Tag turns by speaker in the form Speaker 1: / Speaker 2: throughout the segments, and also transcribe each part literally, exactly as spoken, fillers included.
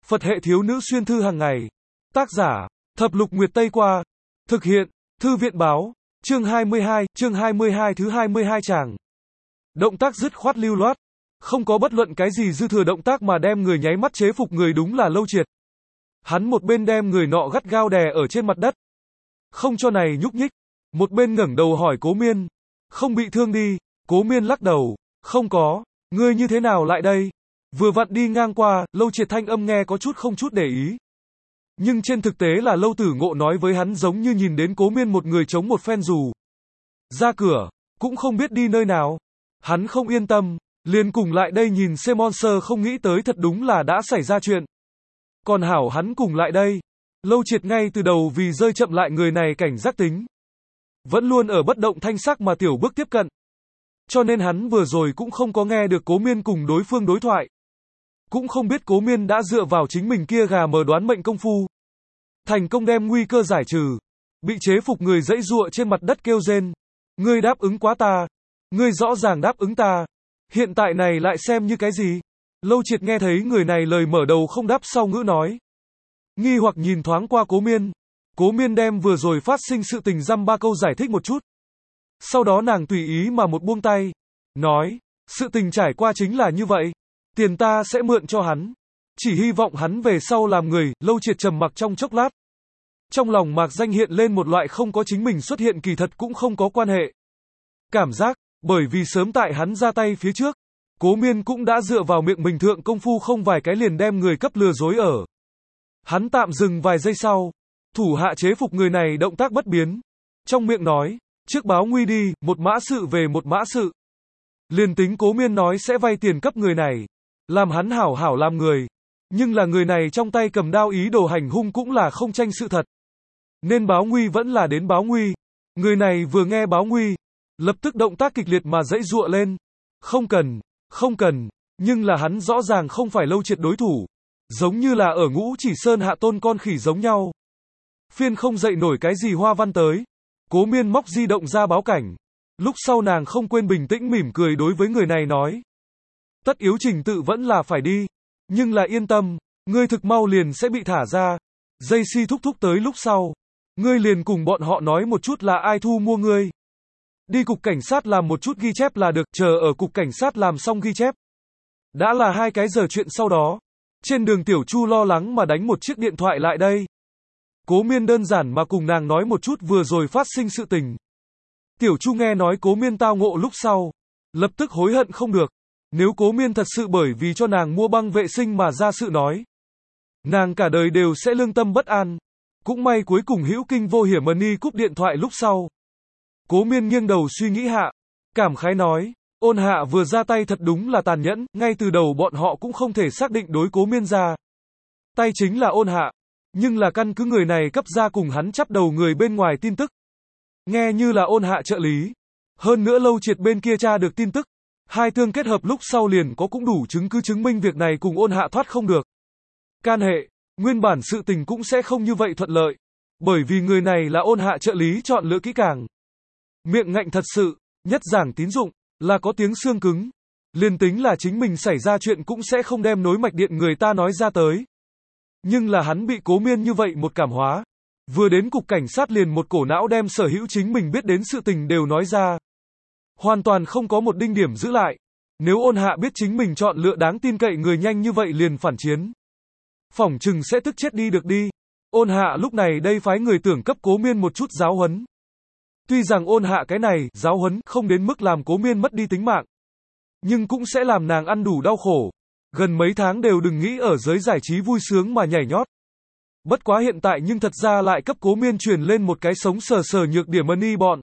Speaker 1: Phật hệ thiếu nữ xuyên thư hàng ngày. Tác giả, Thập Lục Nguyệt Tây Qua. Thực hiện, Thư viện báo. Chương hai mươi hai, chương hai mươi hai thứ hai mươi hai tràng. Động tác dứt khoát lưu loát. Không có bất luận cái gì dư thừa động tác mà đem người nháy mắt chế phục người đúng là Lâu Triệt. Hắn một bên đem người nọ gắt gao đè ở trên mặt đất. Không cho này nhúc nhích. Một bên ngẩng đầu hỏi Cố Miên. Không bị thương đi. Cố Miên lắc đầu. Không có. Ngươi như thế nào lại đây? Vừa vặn đi ngang qua, Lâu Triệt thanh âm nghe có chút không chút để ý. Nhưng trên thực tế là Lâu Tử Ngộ nói với hắn giống như nhìn đến Cố Miên một người chống một phen dù. Ra cửa, cũng không biết đi nơi nào. Hắn không yên tâm, liền cùng lại đây nhìn xem Monster không nghĩ tới thật đúng là đã xảy ra chuyện. Còn hảo hắn cùng lại đây. Lâu Triệt ngay từ đầu vì rơi chậm lại người này cảnh giác tính. Vẫn luôn ở bất động thanh sắc mà tiểu bước tiếp cận. Cho nên hắn vừa rồi cũng không có nghe được Cố Miên cùng đối phương đối thoại. Cũng không biết Cố Miên đã dựa vào chính mình kia gà mờ đoán mệnh công phu. Thành công đem nguy cơ giải trừ. Bị chế phục người dãy dụa trên mặt đất kêu rên. Ngươi đáp ứng quá ta. Ngươi rõ ràng đáp ứng ta. Hiện tại này lại xem như cái gì? Lâu Triệt nghe thấy người này lời mở đầu không đáp sau ngữ nói. Nghi hoặc nhìn thoáng qua Cố Miên. Cố Miên đem vừa rồi phát sinh sự tình dăm ba câu giải thích một chút. Sau đó nàng tùy ý mà một buông tay. Nói, sự tình trải qua chính là như vậy. Tiền ta sẽ mượn cho hắn. Chỉ hy vọng hắn về sau làm người. Lâu Triệt trầm mặc trong chốc lát. Trong lòng mạc danh hiện lên một loại không có chính mình xuất hiện kỳ thật cũng không có quan hệ. Cảm giác, bởi vì sớm tại hắn ra tay phía trước. Cố Miên cũng đã dựa vào miệng mình thượng công phu không vài cái liền đem người cấp lừa dối ở. Hắn tạm dừng vài giây sau. Thủ hạ chế phục người này động tác bất biến. Trong miệng nói, trước báo nguy đi, một mã sự về một mã sự. Liền tính Cố Miên nói sẽ vay tiền cấp người này. Làm hắn hảo hảo làm người. Nhưng là người này trong tay cầm đao ý đồ hành hung cũng là không tranh sự thật. Nên báo nguy vẫn là đến báo nguy. Người này vừa nghe báo nguy. Lập tức động tác kịch liệt mà dãy dụa lên. Không cần, không cần. Nhưng là hắn rõ ràng không phải Lâu Triệt đối thủ. Giống như là ở Ngũ Chỉ Sơn hạ tôn con khỉ giống nhau. Phiên không dậy nổi cái gì hoa văn tới. Cố Miên móc di động ra báo cảnh. Lúc sau nàng không quên bình tĩnh mỉm cười đối với người này nói. Tất yếu trình tự vẫn là phải đi. Nhưng là yên tâm, ngươi thực mau liền sẽ bị thả ra. Dây si thúc thúc tới lúc sau. Ngươi liền cùng bọn họ nói một chút là ai thu mua ngươi. Đi cục cảnh sát làm một chút ghi chép là được, chờ ở cục cảnh sát làm xong ghi chép. Đã là hai cái giờ chuyện sau đó. Trên đường Tiểu Chu lo lắng mà đánh một chiếc điện thoại lại đây. Cố Miên đơn giản mà cùng nàng nói một chút vừa rồi phát sinh sự tình. Tiểu Chu nghe nói Cố Miên tao ngộ lúc sau. Lập tức hối hận không được. Nếu Cố Miên thật sự bởi vì cho nàng mua băng vệ sinh mà ra sự nói. Nàng cả đời đều sẽ lương tâm bất an. Cũng may cuối cùng hữu kinh vô hiểm Mani cúp điện thoại lúc sau. Cố Miên nghiêng đầu suy nghĩ hạ. Cảm khái nói. Ôn Hạ vừa ra tay thật đúng là tàn nhẫn. Ngay từ đầu bọn họ cũng không thể xác định đối Cố Miên ra tay chính là Ôn Hạ. Nhưng là căn cứ người này cấp ra cùng hắn chắp đầu người bên ngoài tin tức. Nghe như là Ôn Hạ trợ lý. Hơn nữa Lâu Triệt bên kia tra được tin tức. Hai tương kết hợp lúc sau liền có cũng đủ chứng cứ chứng minh việc này cùng Ôn Hạ thoát không được. Can hệ, nguyên bản sự tình cũng sẽ không như vậy thuận lợi. Bởi vì người này là Ôn Hạ trợ lý chọn lựa kỹ càng. Miệng ngạnh thật sự, nhất giảng tín dụng, là có tiếng xương cứng. Liền tính là chính mình xảy ra chuyện cũng sẽ không đem nối mạch điện người ta nói ra tới. Nhưng là hắn bị Cố Miên như vậy một cảm hóa. Vừa đến cục cảnh sát liền một cổ não đem sở hữu chính mình biết đến sự tình đều nói ra. Hoàn toàn không có một đinh điểm giữ lại. Nếu Ôn Hạ biết chính mình chọn lựa đáng tin cậy người nhanh như vậy liền phản chiến. Phỏng chừng sẽ tức chết đi được đi. Ôn Hạ lúc này đây phái người tưởng cấp Cố Miên một chút giáo huấn. Tuy rằng Ôn Hạ cái này, giáo huấn, không đến mức làm Cố Miên mất đi tính mạng. Nhưng cũng sẽ làm nàng ăn đủ đau khổ. Gần mấy tháng đều đừng nghĩ ở giới giải trí vui sướng mà nhảy nhót. Bất quá hiện tại nhưng thật ra lại cấp Cố Miên truyền lên một cái sống sờ sờ nhược điểm Mani bọn.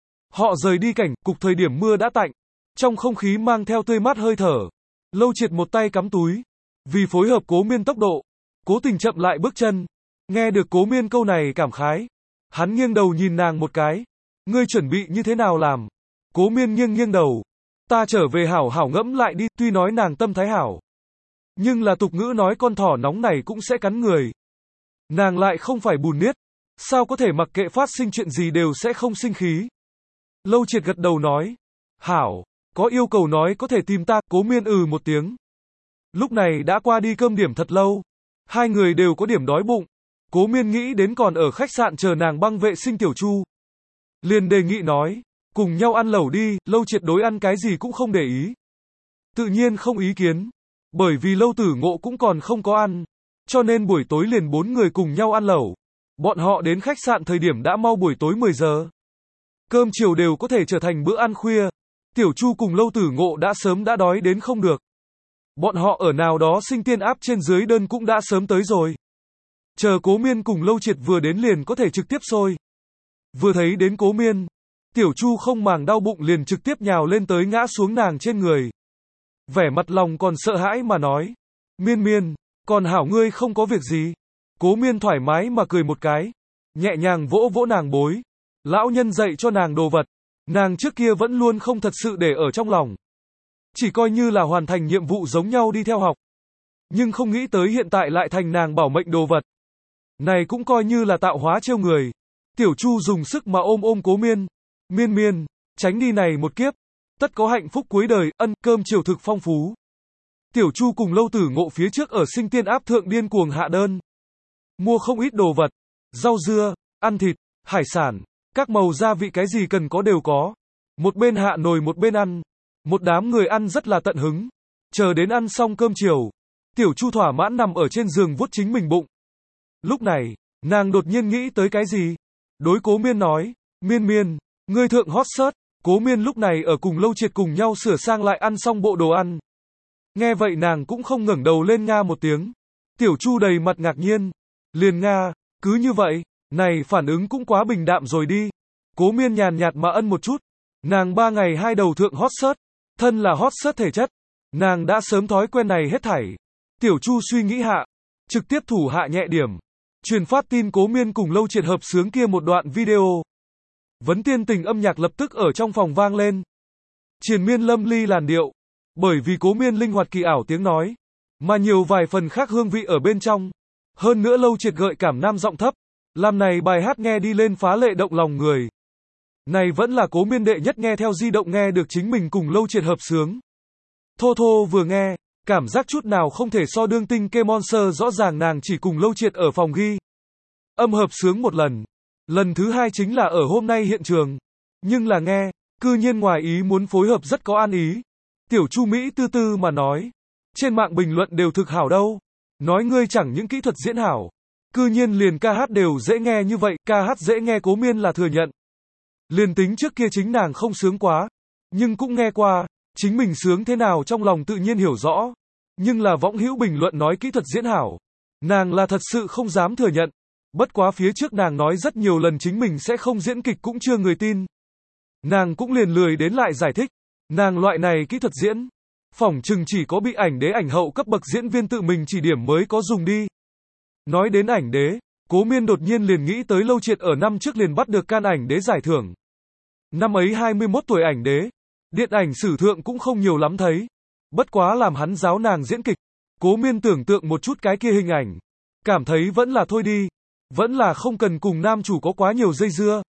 Speaker 1: Họ rời đi cảnh, cục thời điểm mưa đã tạnh. Trong không khí mang theo tươi mát hơi thở. Lâu Triệt một tay cắm túi. Vì phối hợp Cố Miên tốc độ. Cố tình chậm lại bước chân. Nghe được Cố Miên câu này cảm khái. Hắn nghiêng đầu nhìn nàng một cái. Ngươi chuẩn bị như thế nào làm? Cố Miên nghiêng nghiêng đầu. Ta trở về hảo hảo ngẫm lại đi, tuy nói nàng tâm thái hảo. Nhưng là tục ngữ nói con thỏ nóng này cũng sẽ cắn người. Nàng lại không phải bùn niết. Sao có thể mặc kệ phát sinh chuyện gì đều sẽ không sinh khí? Lâu Triệt gật đầu nói. Hảo, có yêu cầu nói có thể tìm ta. Cố Miên ừ một tiếng. Lúc này đã qua đi cơm điểm thật lâu. Hai người đều có điểm đói bụng. Cố Miên nghĩ đến còn ở khách sạn chờ nàng băng vệ sinh Tiểu Chu. Liền đề nghị nói, cùng nhau ăn lẩu đi, Lâu Triệt đối ăn cái gì cũng không để ý. Tự nhiên không ý kiến. Bởi vì Lâu Tử Ngộ cũng còn không có ăn. Cho nên buổi tối liền bốn người cùng nhau ăn lẩu. Bọn họ đến khách sạn thời điểm đã mau buổi tối mười giờ. Cơm chiều đều có thể trở thành bữa ăn khuya. Tiểu Chu cùng Lâu Tử Ngộ đã sớm đã đói đến không được. Bọn họ ở nào đó sinh tiên áp trên dưới đơn cũng đã sớm tới rồi. Chờ Cố Miên cùng Lâu Triệt vừa đến liền có thể trực tiếp xôi. Vừa thấy đến Cố Miên, Tiểu Chu không màng đau bụng liền trực tiếp nhào lên tới ngã xuống nàng trên người. Vẻ mặt lòng còn sợ hãi mà nói, Miên Miên, còn hảo ngươi không có việc gì. Cố Miên thoải mái mà cười một cái, nhẹ nhàng vỗ vỗ nàng bối. Lão nhân dạy cho nàng đồ vật, nàng trước kia vẫn luôn không thật sự để ở trong lòng. Chỉ coi như là hoàn thành nhiệm vụ giống nhau đi theo học. Nhưng không nghĩ tới hiện tại lại thành nàng bảo mệnh đồ vật. Này cũng coi như là tạo hóa trêu người. Tiểu Chu dùng sức mà ôm ôm Cố Miên. Miên Miên, tránh đi này một kiếp. Tất có hạnh phúc cuối đời, ân, cơm chiều thực phong phú. Tiểu Chu cùng Lâu Tử Ngộ phía trước ở sinh tiên áp thượng điên cuồng hạ đơn. Mua không ít đồ vật. Rau dưa, ăn thịt, hải sản, các màu gia vị cái gì cần có đều có. Một bên hạ nồi một bên ăn. Một đám người ăn rất là tận hứng. Chờ đến ăn xong cơm chiều. Tiểu Chu thỏa mãn nằm ở trên giường vuốt chính mình bụng. Lúc này, nàng đột nhiên nghĩ tới cái gì? Đối Cố Miên nói, Miên Miên, ngươi thượng hot search. Cố Miên lúc này ở cùng Lâu Triệt cùng nhau sửa sang lại ăn xong bộ đồ ăn. Nghe vậy nàng cũng không ngẩng đầu lên nga một tiếng. Tiểu Chu đầy mặt ngạc nhiên. Liền nga, cứ như vậy, này phản ứng cũng quá bình đạm rồi đi. Cố Miên nhàn nhạt mà ân một chút. Nàng ba ngày hai đầu thượng hot search. Thân là hot search thể chất. Nàng đã sớm thói quen này hết thảy. Tiểu Chu suy nghĩ hạ. Trực tiếp thủ hạ nhẹ điểm. Truyền phát tin Cố Miên cùng Lâu Triệt hợp sướng kia một đoạn video. Vấn tiên tình âm nhạc lập tức ở trong phòng vang lên. Triền miên lâm ly làn điệu. Bởi vì Cố Miên linh hoạt kỳ ảo tiếng nói. Mà nhiều vài phần khác hương vị ở bên trong. Hơn nữa Lâu Triệt gợi cảm nam giọng thấp. Làm này bài hát nghe đi lên phá lệ động lòng người. Này vẫn là Cố Miên đệ nhất nghe theo di động nghe được chính mình cùng Lâu Triệt hợp sướng. Thô thô vừa nghe. Cảm giác chút nào không thể so đương tinh kê monster, rõ ràng nàng chỉ cùng Lâu Triệt ở phòng ghi âm hợp sướng một lần. Lần thứ hai chính là ở hôm nay hiện trường. Nhưng là nghe, cư nhiên ngoài ý muốn phối hợp rất có an ý. Tiểu Chu Mỹ tư tư mà nói. Trên mạng bình luận đều thực hảo đâu. Nói ngươi chẳng những kỹ thuật diễn hảo. Cư nhiên liền ca hát đều dễ nghe như vậy, ca hát dễ nghe Cố Miên là thừa nhận. Liền tính trước kia chính nàng không sướng quá. Nhưng cũng nghe qua, chính mình sướng thế nào trong lòng tự nhiên hiểu rõ. Nhưng là võng hữu bình luận nói kỹ thuật diễn hảo. Nàng là thật sự không dám thừa nhận. Bất quá phía trước nàng nói rất nhiều lần chính mình sẽ không diễn kịch cũng chưa người tin. Nàng cũng liền lười đến lại giải thích. Nàng loại này kỹ thuật diễn. Phỏng chừng chỉ có bị ảnh đế ảnh hậu cấp bậc diễn viên tự mình chỉ điểm mới có dùng đi. Nói đến ảnh đế, Cố Miên đột nhiên liền nghĩ tới Lâu Triệt ở năm trước liền bắt được can ảnh đế giải thưởng. Năm ấy hai mươi mốt tuổi ảnh đế. Điện ảnh sử thượng cũng không nhiều lắm thấy. Bất quá làm hắn giáo nàng diễn kịch. Cố Miên tưởng tượng một chút cái kia hình ảnh. Cảm thấy vẫn là thôi đi. Vẫn là không cần cùng nam chủ có quá nhiều dây dưa.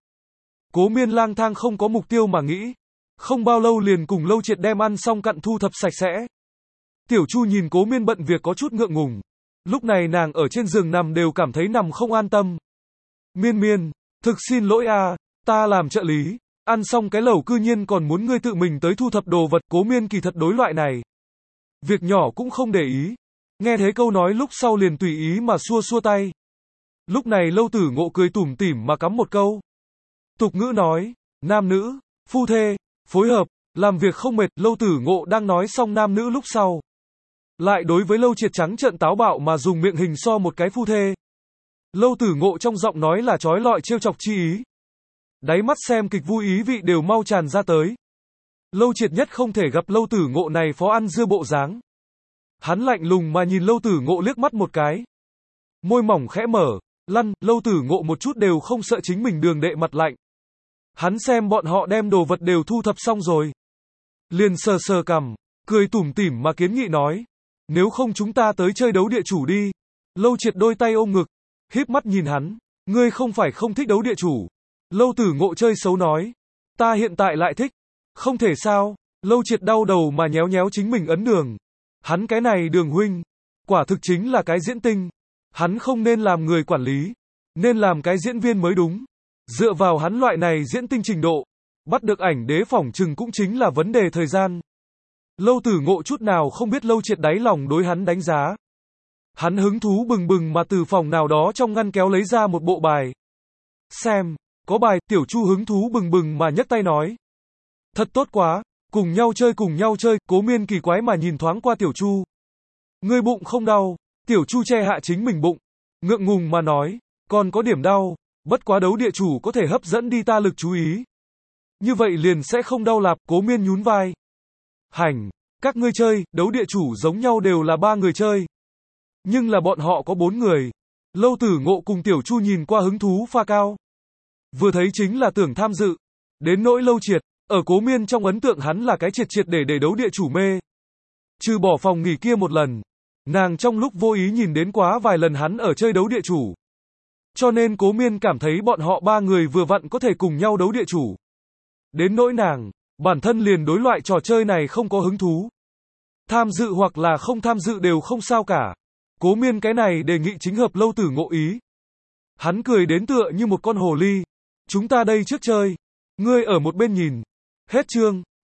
Speaker 1: Cố Miên lang thang không có mục tiêu mà nghĩ. Không bao lâu liền cùng Lâu Triệt đem ăn xong cặn thu thập sạch sẽ. Tiểu Chu nhìn Cố Miên bận việc có chút ngượng ngùng. Lúc này nàng ở trên giường nằm đều cảm thấy nằm không an tâm. Miên Miên, thực xin lỗi a, ta làm trợ lý. Ăn xong cái lẩu cư nhiên còn muốn ngươi tự mình tới thu thập đồ vật. Cố Miên kỳ thật đối loại này. Việc nhỏ cũng không để ý. Nghe thấy câu nói lúc sau liền tùy ý mà xua xua tay. Lúc này Lâu Tử Ngộ cười tủm tỉm mà cắm một câu. Tục ngữ nói, nam nữ, phu thê, phối hợp, làm việc không mệt. Lâu Tử Ngộ đang nói xong nam nữ lúc sau. Lại đối với Lâu Triệt trắng trợn táo bạo mà dùng miệng hình so một cái phu thê. Lâu Tử Ngộ trong giọng nói là trói lọi trêu chọc chi ý. Đáy mắt xem kịch vui ý vị đều mau tràn ra tới. Lâu Triệt nhất không thể gặp Lâu Tử Ngộ này phó ăn dưa bộ dáng. Hắn lạnh lùng mà nhìn Lâu Tử Ngộ liếc mắt một cái. Môi mỏng khẽ mở, lăn, Lâu Tử Ngộ một chút đều không sợ chính mình đường đệ mặt lạnh. Hắn xem bọn họ đem đồ vật đều thu thập xong rồi. Liền sờ sờ cằm, cười tủm tỉm mà kiến nghị nói. Nếu không chúng ta tới chơi đấu địa chủ đi. Lâu Triệt đôi tay ôm ngực, híp mắt nhìn hắn. Ngươi không phải không thích đấu địa chủ. Lâu Tử Ngộ chơi xấu nói. Ta hiện tại lại thích. Không thể sao. Lâu Triệt đau đầu mà nhéo nhéo chính mình ấn đường. Hắn cái này Đường huynh. Quả thực chính là cái diễn tinh. Hắn không nên làm người quản lý, nên làm cái diễn viên mới đúng. Dựa vào hắn loại này diễn tinh trình độ, bắt được ảnh đế phỏng chừng cũng chính là vấn đề thời gian. Lâu Tử Ngộ chút nào không biết Lâu Triệt đáy lòng đối hắn đánh giá. Hắn hứng thú bừng bừng mà từ phòng nào đó trong ngăn kéo lấy ra một bộ bài. Xem, có bài, Tiểu Chu hứng thú bừng bừng mà nhấc tay nói. Thật tốt quá, cùng nhau chơi cùng nhau chơi, Cố Miên kỳ quái mà nhìn thoáng qua Tiểu Chu. Ngươi bụng không đau, Tiểu Chu che hạ chính mình bụng, ngượng ngùng mà nói, còn có điểm đau, bất quá đấu địa chủ có thể hấp dẫn đi ta lực chú ý. Như vậy liền sẽ không đau lạp, Cố Miên nhún vai. Hành, các ngươi chơi, đấu địa chủ giống nhau đều là ba người chơi. Nhưng là bọn họ có bốn người. Lâu Tử Ngộ cùng Tiểu Chu nhìn qua hứng thú pha cao. Vừa thấy chính là tưởng tham dự. Đến nỗi Lâu Triệt, ở Cố Miên trong ấn tượng hắn là cái triệt triệt để để đấu địa chủ mê. Trừ bỏ phòng nghỉ kia một lần, nàng trong lúc vô ý nhìn đến quá vài lần hắn ở chơi đấu địa chủ. Cho nên Cố Miên cảm thấy bọn họ ba người vừa vặn có thể cùng nhau đấu địa chủ. Đến nỗi nàng, bản thân liền đối loại trò chơi này không có hứng thú. Tham dự hoặc là không tham dự đều không sao cả. Cố Miên cái này đề nghị chính hợp Lâu Tử Ngộ ý. Hắn cười đến tựa như một con hồ ly. Chúng ta đây trước chơi. Ngươi ở một bên nhìn. Hết chương.